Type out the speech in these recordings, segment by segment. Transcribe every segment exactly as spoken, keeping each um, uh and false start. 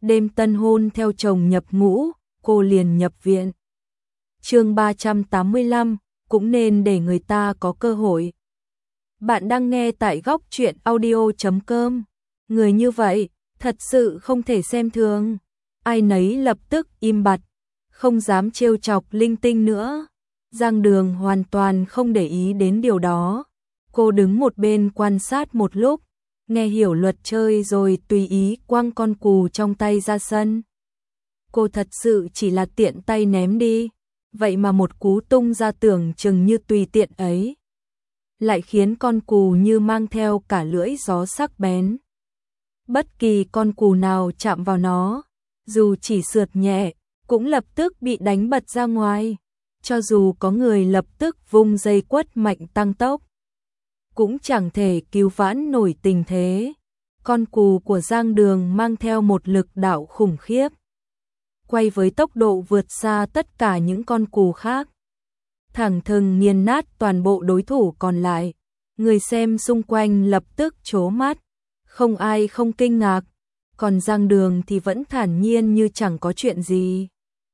đêm tân hôn theo chồng nhập ngũ, cô liền nhập viện. Chương ba trăm tám mươi lăm, cũng nên để người ta có cơ hội. Bạn đang nghe tại góc truyện audio chấm com. Người như vậy, thật sự không thể xem thường. Ai nấy lập tức im bặt, không dám trêu chọc linh tinh nữa. Giang Đường hoàn toàn không để ý đến điều đó. Cô đứng một bên quan sát một lúc, nghe hiểu luật chơi rồi tùy ý quăng con cù trong tay ra sân. Cô thật sự chỉ là tiện tay ném đi, vậy mà một cú tung ra tưởng chừng như tùy tiện ấy lại khiến con cù như mang theo cả lưỡi gió sắc bén. Bất kỳ con cù nào chạm vào nó, dù chỉ sượt nhẹ, cũng lập tức bị đánh bật ra ngoài. Cho dù có người lập tức vung dây quất mạnh tăng tốc, cũng chẳng thể cứu vãn nổi tình thế. Con cù của Giang Đường mang theo một lực đạo khủng khiếp, quay với tốc độ vượt xa tất cả những con cù khác, thẳng thừng nghiền nát toàn bộ đối thủ còn lại. Người xem xung quanh lập tức trố mắt, không ai không kinh ngạc, còn Giang Đường thì vẫn thản nhiên như chẳng có chuyện gì.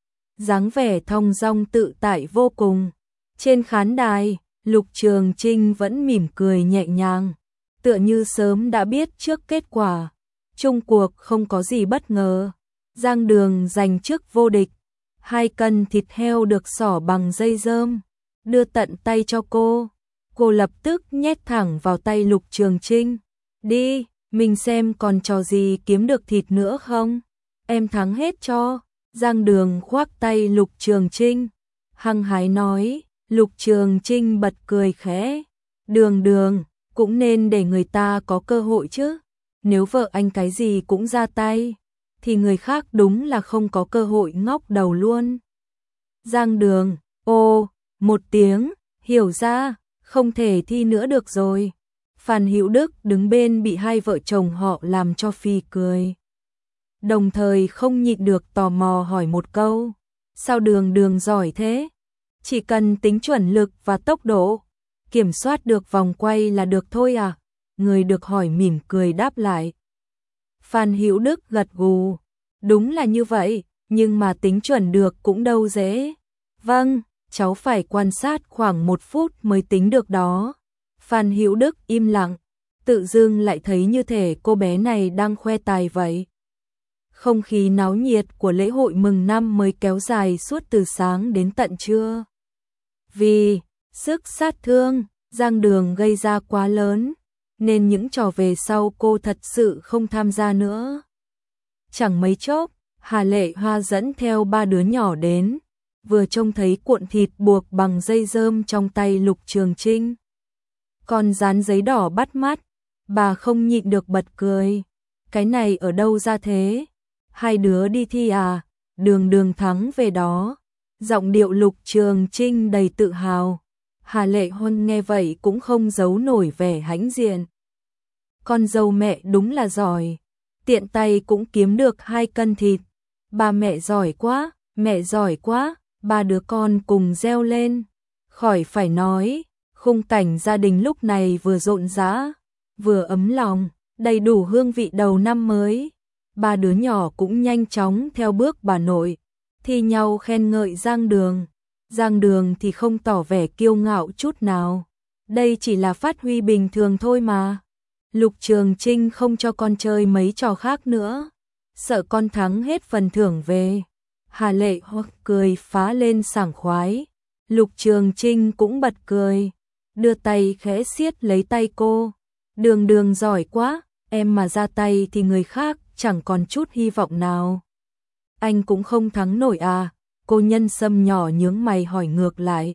Dáng vẻ thong dong tự tại vô cùng. Trên khán đài, Lục Trường Trinh vẫn mỉm cười nhẹ nhàng, tựa như sớm đã biết trước kết quả. Chung cuộc không có gì bất ngờ. Giang Đường giành chức vô địch. Hai cân thịt heo được xỏ bằng dây dơm, đưa tận tay cho cô. Cô lập tức nhét thẳng vào tay Lục Trường Trinh. Đi, mình xem còn trò gì kiếm được thịt nữa không? Em thắng hết cho. Giang Đường khoác tay Lục Trường Trinh, hăng hái nói. Lục Trường Trinh bật cười khẽ. Đường Đường, cũng nên để người ta có cơ hội chứ. Nếu vợ anh cái gì cũng ra tay, thì người khác đúng là không có cơ hội ngóc đầu luôn. Giang Đường, ô, một tiếng, hiểu ra, không thể thi nữa được rồi. Phan Hữu Đức đứng bên bị hai vợ chồng họ làm cho phì cười, đồng thời không nhịn được tò mò hỏi một câu. Sao Đường Đường giỏi thế? Chỉ cần tính chuẩn lực và tốc độ, kiểm soát được vòng quay là được thôi à? Người được hỏi mỉm cười đáp lại. Phan Hữu Đức gật gù. Đúng là như vậy, nhưng mà tính chuẩn được cũng đâu dễ. Vâng, cháu phải quan sát khoảng một phút mới tính được đó. Phan Hữu Đức im lặng, tự dưng lại thấy như thể cô bé này đang khoe tài vậy. Không khí náo nhiệt của lễ hội mừng năm mới kéo dài suốt từ sáng đến tận trưa. Vì sức sát thương Giang Đường gây ra quá lớn, nên những trò về sau cô thật sự không tham gia nữa. Chẳng mấy chốc, Hà Lệ Hoa dẫn theo ba đứa nhỏ đến, vừa trông thấy cuộn thịt buộc bằng dây dơm trong tay Lục Trường Trinh, còn dán giấy đỏ bắt mắt, bà không nhịn được bật cười. Cái này ở đâu ra thế? Hai đứa đi thi à? Đường Đường thắng về đó. Giọng điệu Lục Trường Trinh đầy tự hào. Hà Lệ Huân nghe vậy cũng không giấu nổi vẻ hãnh diện. Con dâu mẹ đúng là giỏi, tiện tay cũng kiếm được hai cân thịt. Ba mẹ giỏi quá, mẹ giỏi quá, ba đứa con cùng reo lên. Khỏi phải nói, khung cảnh gia đình lúc này vừa rộn rã, vừa ấm lòng, đầy đủ hương vị đầu năm mới. Ba đứa nhỏ cũng nhanh chóng theo bước bà nội, thi nhau khen ngợi Giang Đường. Giang Đường thì không tỏ vẻ kiêu ngạo chút nào. Đây chỉ là phát huy bình thường thôi mà. Lục Trường Trinh không cho con chơi mấy trò khác nữa, sợ con thắng hết phần thưởng về. Hà Lệ Hoa cười phá lên sảng khoái. Lục Trường Trinh cũng bật cười, đưa tay khẽ siết lấy tay cô. Đường Đường giỏi quá, em mà ra tay thì người khác chẳng còn chút hy vọng nào. Anh cũng không thắng nổi à? Cô Nhân Sâm nhỏ nhướng mày hỏi ngược lại.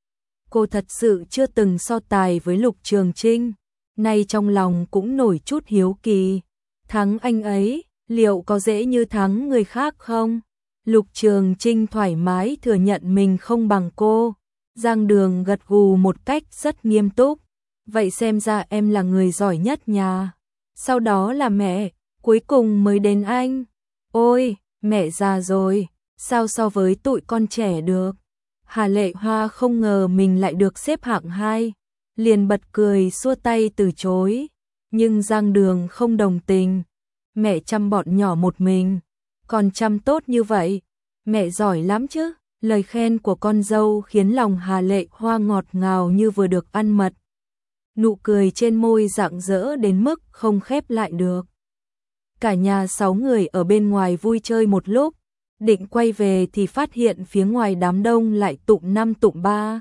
Cô thật sự chưa từng so tài với Lục Trường Trinh, nay trong lòng cũng nổi chút hiếu kỳ. Thắng anh ấy, liệu có dễ như thắng người khác không? Lục Trường Trinh thoải mái thừa nhận mình không bằng cô. Giang Đường gật gù một cách rất nghiêm túc. Vậy xem ra em là người giỏi nhất nhà. Sau đó là mẹ, cuối cùng mới đến anh. Ôi, mẹ già rồi, sao so với tụi con trẻ được? Hà Lệ Hoa không ngờ mình lại được xếp hạng hai, liền bật cười xua tay từ chối. Nhưng Giang Đường không đồng tình. Mẹ chăm bọn nhỏ một mình, Con chăm tốt như vậy, mẹ giỏi lắm chứ. Lời khen của con dâu khiến lòng Hà Lệ Hoa ngọt ngào như vừa được ăn mật. Nụ cười trên môi rạng rỡ đến mức không khép lại được. Cả nhà sáu người ở bên ngoài vui chơi một lúc, định quay về thì phát hiện phía ngoài đám đông lại tụng năm tụng ba.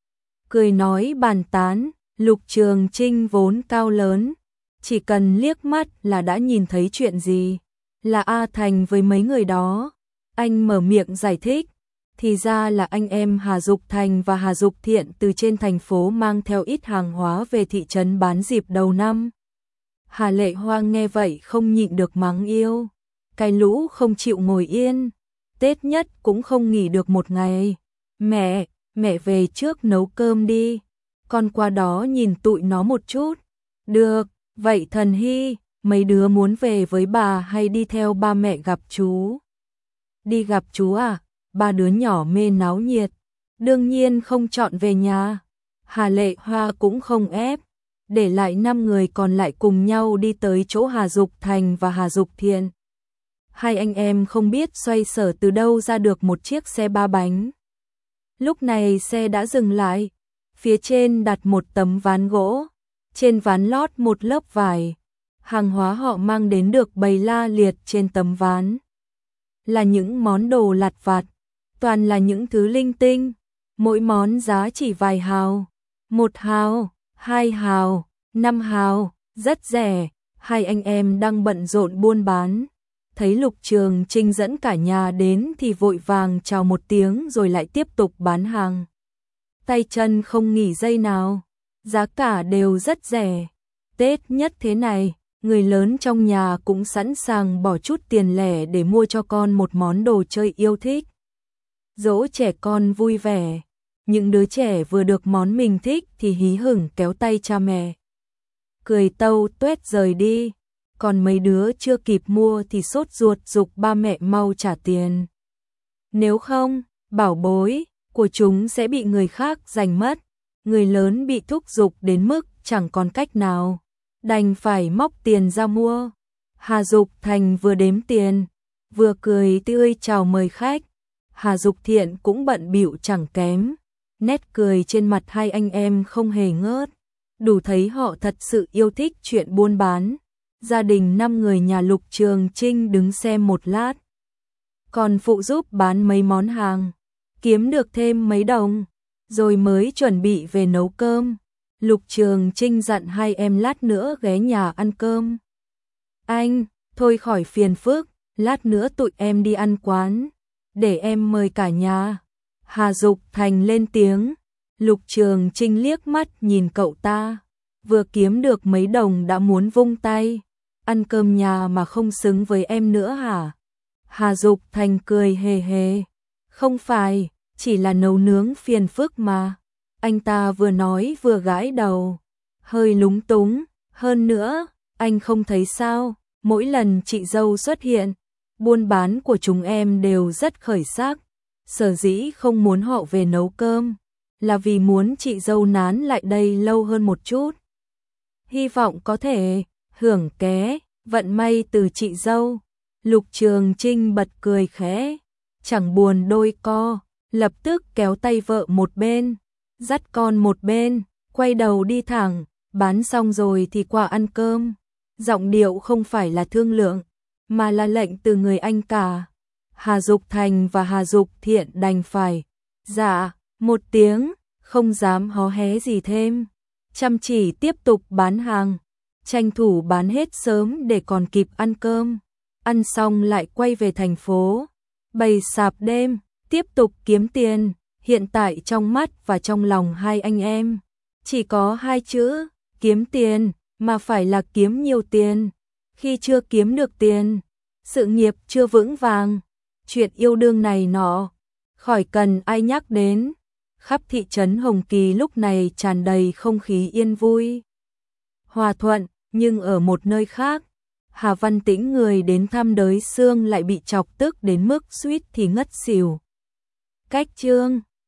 Cười nói bàn tán, Lục Trường Trinh vốn cao lớn, chỉ cần liếc mắt là đã nhìn thấy chuyện gì. Là A Thành với mấy người đó. Anh mở miệng giải thích, thì ra là anh em Hà Dục Thành và Hà Dục Thiện từ trên thành phố mang theo ít hàng hóa về thị trấn bán dịp đầu năm. Hà Lệ Hoa nghe vậy không nhịn được mắng yêu. Cái lũ không chịu ngồi yên, Tết nhất cũng không nghỉ được một ngày. Mẹ, mẹ về trước nấu cơm đi, con qua đó nhìn tụi nó một chút. Được, vậy Thần Hy, mấy đứa muốn về với bà hay đi theo ba mẹ gặp chú? Đi gặp chú à? Ba đứa nhỏ mê náo nhiệt, đương nhiên không chọn về nhà. Hà Lệ Hoa cũng không ép, để lại năm người còn lại cùng nhau đi tới chỗ Hà Dục Thành và Hà Dục Thiện. Hai anh em không biết xoay sở từ đâu ra được một chiếc xe ba bánh. Lúc này xe đã dừng lại, phía trên đặt một tấm ván gỗ, trên ván lót một lớp vải. Hàng hóa họ mang đến được bày la liệt trên tấm ván. Là những món đồ lặt vặt, toàn là những thứ linh tinh, mỗi món giá chỉ vài hào, một hào, hai hào, năm hào, rất rẻ. Hai anh em đang bận rộn buôn bán, thấy Lục Trường Trinh dẫn cả nhà đến thì vội vàng chào một tiếng rồi lại tiếp tục bán hàng. Tay chân không nghỉ giây nào, giá cả đều rất rẻ. Tết nhất thế này, người lớn trong nhà cũng sẵn sàng bỏ chút tiền lẻ để mua cho con một món đồ chơi yêu thích. Dỗ trẻ con vui vẻ, những đứa trẻ vừa được món mình thích thì hí hửng kéo tay cha mẹ, cười tâu tuét rời đi. Còn mấy đứa chưa kịp mua thì sốt ruột giục ba mẹ mau trả tiền. Nếu không, bảo bối của chúng sẽ bị người khác giành mất. Người lớn bị thúc giục đến mức chẳng còn cách nào, đành phải móc tiền ra mua. Hà Dục Thành vừa đếm tiền, vừa cười tươi chào mời khách. Hà Dục Thiện cũng bận bịu chẳng kém, nét cười trên mặt hai anh em không hề ngớt, đủ thấy họ thật sự yêu thích chuyện buôn bán. Gia đình năm người nhà Lục Trường Trinh đứng xem một lát, còn phụ giúp bán mấy món hàng, kiếm được thêm mấy đồng, rồi mới chuẩn bị về nấu cơm. Lục Trường Trinh dặn hai em lát nữa ghé nhà ăn cơm. Anh, thôi khỏi phiền phức, lát nữa tụi em đi ăn quán, để em mời cả nhà. Hà Dục Thành lên tiếng. Lục Trường Trinh liếc mắt nhìn cậu ta, vừa kiếm được mấy đồng đã muốn vung tay. Ăn cơm nhà mà không xứng với em nữa hả? Hà Dục Thành cười hề hề. Không phải, chỉ là nấu nướng phiền phức mà. Anh ta vừa nói vừa gãi đầu, hơi lúng túng. Hơn nữa, anh không thấy sao, mỗi lần chị dâu xuất hiện, buôn bán của chúng em đều rất khởi sắc. Sở dĩ không muốn họ về nấu cơm, là vì muốn chị dâu nán lại đây lâu hơn một chút. Hy vọng có thể hưởng ké vận may từ chị dâu. Lục Trường Trinh bật cười khẽ, chẳng buồn đôi co, lập tức kéo tay vợ một bên, dắt con một bên, quay đầu đi thẳng. Bán xong rồi thì qua ăn cơm. Giọng điệu không phải là thương lượng, mà là lệnh từ người anh cả. Hà Dục Thành và Hà Dục Thiện đành phải dạ một tiếng, không dám hó hé gì thêm, chăm chỉ tiếp tục bán hàng, tranh thủ bán hết sớm để còn kịp ăn cơm. Ăn xong lại quay về thành phố, bày sạp đêm, tiếp tục kiếm tiền. Hiện tại trong mắt và trong lòng hai anh em chỉ có hai chữ, kiếm tiền, mà phải là kiếm nhiều tiền. Khi chưa kiếm được tiền, sự nghiệp chưa vững vàng, chuyện yêu đương này nọ, khỏi cần ai nhắc đến. Khắp thị trấn Hồng Kỳ lúc này tràn đầy không khí yên vui, hòa thuận. Nhưng ở một nơi khác, Hà Văn Tĩnh người đến thăm Đới Sương lại bị chọc tức đến mức suýt thì ngất xỉu. Cách chương